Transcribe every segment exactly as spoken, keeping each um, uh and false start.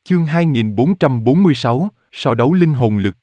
Chương hai nghìn bốn trăm bốn mươi sáu, so đấu linh hồn lực.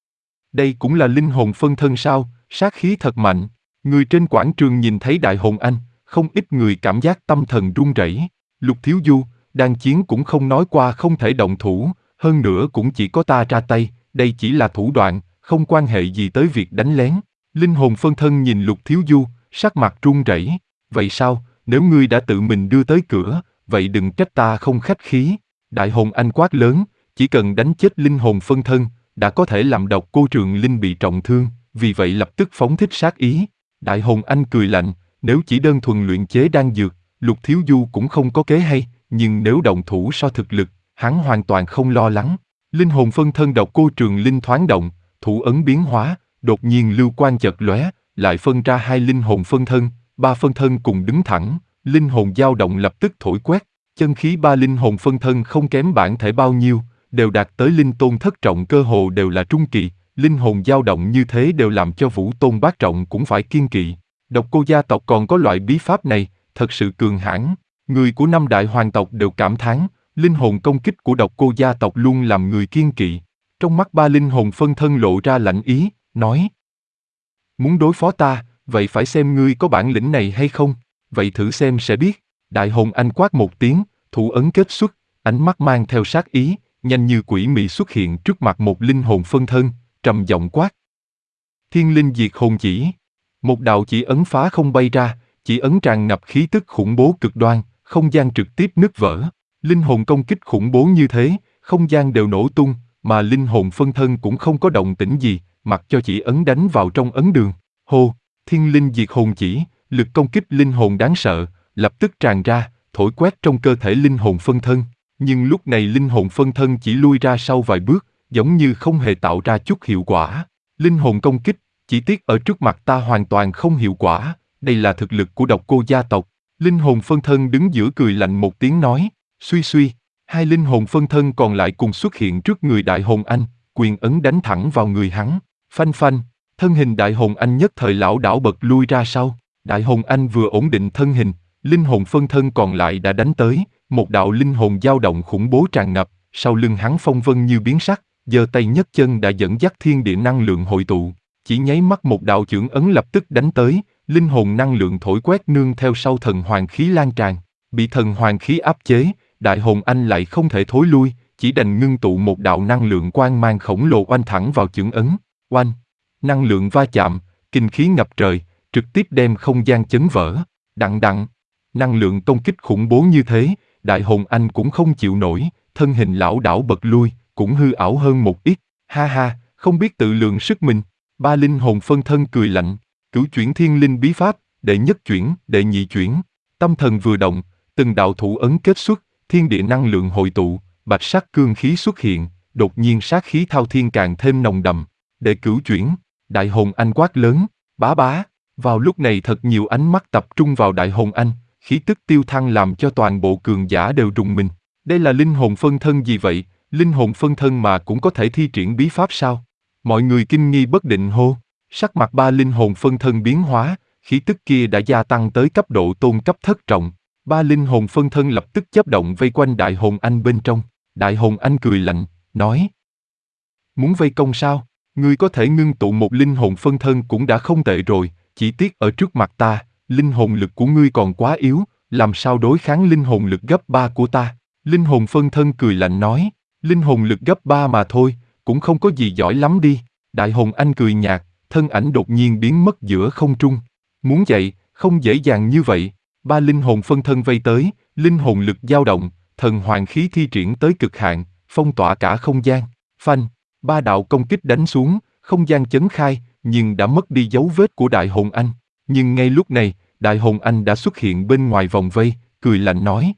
Đây cũng là linh hồn phân thân sao, sát khí thật mạnh. Người trên quảng trường nhìn thấy Đại Hồn Anh, không ít người cảm giác tâm thần run rẩy. Lục Thiếu Du, đang chiến cũng không nói qua không thể động thủ, hơn nữa cũng chỉ có ta ra tay, đây chỉ là thủ đoạn, không quan hệ gì tới việc đánh lén. Linh hồn phân thân nhìn Lục Thiếu Du, sắc mặt run rẩy. Vậy sao, nếu ngươi đã tự mình đưa tới cửa, vậy đừng trách ta không khách khí. Đại Hồn Anh quát lớn, chỉ cần đánh chết linh hồn phân thân, đã có thể làm Độc Cô Trường Linh bị trọng thương, vì vậy lập tức phóng thích sát ý. Đại Hồn Anh cười lạnh, nếu chỉ đơn thuần luyện chế đan dược, Lục Thiếu Du cũng không có kế hay, nhưng nếu động thủ so thực lực, hắn hoàn toàn không lo lắng. Linh hồn phân thân Độc Cô Trường Linh thoáng động, thủ ấn biến hóa, đột nhiên lưu quang chợt lóe, lại phân ra hai linh hồn phân thân, ba phân thân cùng đứng thẳng, linh hồn dao động lập tức thổi quét. Chân khí ba linh hồn phân thân không kém bản thể bao nhiêu, đều đạt tới linh tôn thất trọng, cơ hồ đều là trung kỳ, linh hồn dao động như thế đều làm cho vũ tôn bát trọng cũng phải kiêng kỵ. Độc Cô gia tộc còn có loại bí pháp này, thật sự cường hãn. Người của năm đại hoàng tộc đều cảm thán, linh hồn công kích của Độc Cô gia tộc luôn làm người kiêng kỵ. Trong mắt ba linh hồn phân thân lộ ra lạnh ý, nói: muốn đối phó ta, vậy phải xem ngươi có bản lĩnh này hay không, vậy thử xem sẽ biết. Đại Hồn Anh quát một tiếng, thủ ấn kết xuất, ánh mắt mang theo sát ý, nhanh như quỷ mị xuất hiện trước mặt một linh hồn phân thân, trầm giọng quát: Thiên Linh Diệt Hồn Chỉ. Một đạo chỉ ấn phá không bay ra, chỉ ấn tràn ngập khí tức khủng bố cực đoan, không gian trực tiếp nứt vỡ. Linh hồn công kích khủng bố như thế, không gian đều nổ tung, mà linh hồn phân thân cũng không có động tĩnh gì, mặc cho chỉ ấn đánh vào trong ấn đường. Hô, Thiên Linh Diệt Hồn Chỉ, lực công kích linh hồn đáng sợ, lập tức tràn ra, thổi quét trong cơ thể linh hồn phân thân. Nhưng lúc này linh hồn phân thân chỉ lui ra sau vài bước, giống như không hề tạo ra chút hiệu quả. Linh hồn công kích, chỉ tiếc ở trước mặt ta hoàn toàn không hiệu quả, đây là thực lực của Độc Cô gia tộc. Linh hồn phân thân đứng giữa cười lạnh một tiếng nói, suy suy, hai linh hồn phân thân còn lại cùng xuất hiện trước người Đại Hồn Anh, quyền ấn đánh thẳng vào người hắn. Phanh phanh, thân hình Đại Hồn Anh nhất thời lảo đảo bật lui ra sau. Đại Hồn Anh vừa ổn định thân hình, linh hồn phân thân còn lại đã đánh tới, một đạo linh hồn dao động khủng bố tràn ngập, sau lưng hắn phong vân như biến sắc, giơ tay nhấc chân đã dẫn dắt thiên địa năng lượng hội tụ, chỉ nháy mắt một đạo chưởng ấn lập tức đánh tới, linh hồn năng lượng thổi quét nương theo sau thần hoàng khí lan tràn, bị thần hoàng khí áp chế, Đại Hồn Anh lại không thể thối lui, chỉ đành ngưng tụ một đạo năng lượng quang mang khổng lồ oanh thẳng vào chưởng ấn, oanh, năng lượng va chạm, kinh khí ngập trời, trực tiếp đem không gian chấn vỡ, đặng đặng, năng lượng công kích khủng bố như thế, Đại Hồn Anh cũng không chịu nổi, thân hình lảo đảo bật lui, cũng hư ảo hơn một ít, ha ha, không biết tự lượng sức mình. Ba linh hồn phân thân cười lạnh, cửu chuyển thiên linh bí pháp, đệ nhất chuyển, đệ nhị chuyển, tâm thần vừa động, từng đạo thủ ấn kết xuất, thiên địa năng lượng hội tụ, bạch sắc cương khí xuất hiện, đột nhiên sát khí thao thiên càng thêm nồng đậm. Đệ cửu chuyển, Đại Hồn Anh quát lớn, bá bá. Vào lúc này thật nhiều ánh mắt tập trung vào Đại Hồn Anh, khí tức tiêu thăng làm cho toàn bộ cường giả đều rùng mình. Đây là linh hồn phân thân gì vậy? Linh hồn phân thân mà cũng có thể thi triển bí pháp sao? Mọi người kinh nghi bất định hô. Sắc mặt ba linh hồn phân thân biến hóa, khí tức kia đã gia tăng tới cấp độ tôn cấp thất trọng. Ba linh hồn phân thân lập tức chớp động vây quanh Đại Hồn Anh bên trong. Đại Hồn Anh cười lạnh, nói: muốn vây công sao? Ngươi có thể ngưng tụ một linh hồn phân thân cũng đã không tệ rồi, chỉ tiếc ở trước mặt ta, linh hồn lực của ngươi còn quá yếu, làm sao đối kháng linh hồn lực gấp ba của ta? Linh hồn phân thân cười lạnh nói, linh hồn lực gấp ba mà thôi, cũng không có gì giỏi lắm đi. Đại Hồn Anh cười nhạt, thân ảnh đột nhiên biến mất giữa không trung. Muốn dậy, không dễ dàng như vậy. Ba linh hồn phân thân vây tới, linh hồn lực dao động, thần hoàng khí thi triển tới cực hạn, phong tỏa cả không gian. Phanh, ba đạo công kích đánh xuống, không gian chấn khai, nhưng đã mất đi dấu vết của Đại Hồn Anh. Nhưng ngay lúc này, Đại Hồn Anh đã xuất hiện bên ngoài vòng vây, cười lạnh nói: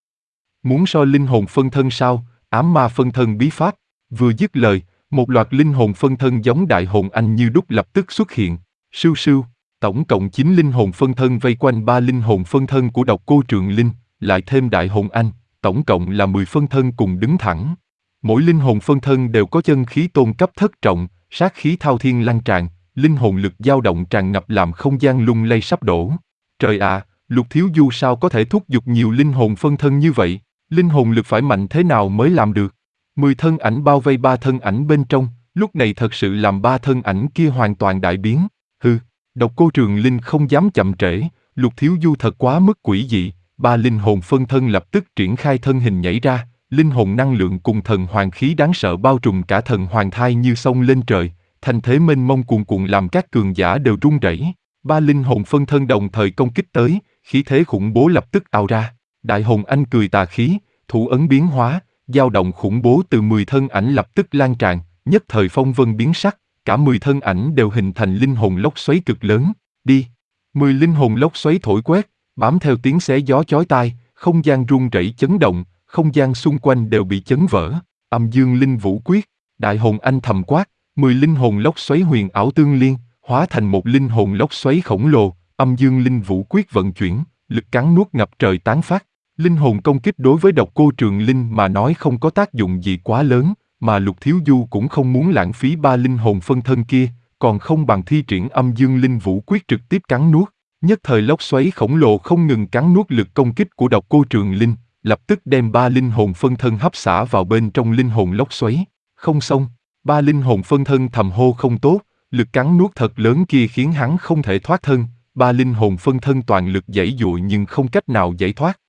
muốn so linh hồn phân thân sao? Ám ma phân thân bí pháp. Vừa dứt lời, một loạt linh hồn phân thân giống Đại Hồn Anh như đúc lập tức xuất hiện. Sưu sưu, tổng cộng chín linh hồn phân thân vây quanh ba linh hồn phân thân của Độc Cô Trường Linh, lại thêm Đại Hồn Anh, tổng cộng là mười phân thân cùng đứng thẳng. Mỗi linh hồn phân thân đều có chân khí tôn cấp thất trọng, sát khí thao thiên lan tràn, linh hồn lực dao động tràn ngập làm không gian lung lay sắp đổ. Trời ạ, à, Lục Thiếu Du sao có thể thúc giục nhiều linh hồn phân thân như vậy? Linh hồn lực phải mạnh thế nào mới làm được? Mười thân ảnh bao vây ba thân ảnh bên trong, lúc này thật sự làm ba thân ảnh kia hoàn toàn đại biến. Hừ, Độc Cô Trường Linh không dám chậm trễ, Lục Thiếu Du thật quá mức quỷ dị, ba linh hồn phân thân lập tức triển khai thân hình nhảy ra, linh hồn năng lượng cùng thần hoàng khí đáng sợ bao trùm cả thần hoàng thai như sông lên trời, thành thế mênh mông cuồn cuộn làm các cường giả đều run rẩy. Ba linh hồn phân thân đồng thời công kích tới, khí thế khủng bố lập tức ào ra. Đại Hồn Anh cười tà khí, thủ ấn biến hóa, dao động khủng bố từ mười thân ảnh lập tức lan tràn, nhất thời phong vân biến sắc, cả mười thân ảnh đều hình thành linh hồn lốc xoáy cực lớn. Đi! Mười linh hồn lốc xoáy thổi quét, bám theo tiếng xé gió chói tai, không gian rung rẩy chấn động, không gian xung quanh đều bị chấn vỡ. Âm Dương Linh Vũ Quyết, Đại Hồn Anh thầm quát, mười linh hồn lốc xoáy huyền ảo tương liên, hóa thành một linh hồn lốc xoáy khổng lồ. Âm Dương Linh Vũ Quyết vận chuyển, lực cắn nuốt ngập trời tán phát. Linh hồn công kích đối với Độc Cô Trường Linh mà nói không có tác dụng gì quá lớn, mà Lục Thiếu Du cũng không muốn lãng phí ba linh hồn phân thân kia, còn không bằng thi triển Âm Dương Linh Vũ Quyết trực tiếp cắn nuốt. Nhất thời lốc xoáy khổng lồ không ngừng cắn nuốt lực công kích của Độc Cô Trường Linh, lập tức đem ba linh hồn phân thân hấp xả vào bên trong linh hồn lốc xoáy. Không xong, ba linh hồn phân thân thầm hô không tốt, lực cắn nuốt thật lớn kia khiến hắn không thể thoát thân, ba linh hồn phân thân toàn lực giãy giụa nhưng không cách nào giải thoát.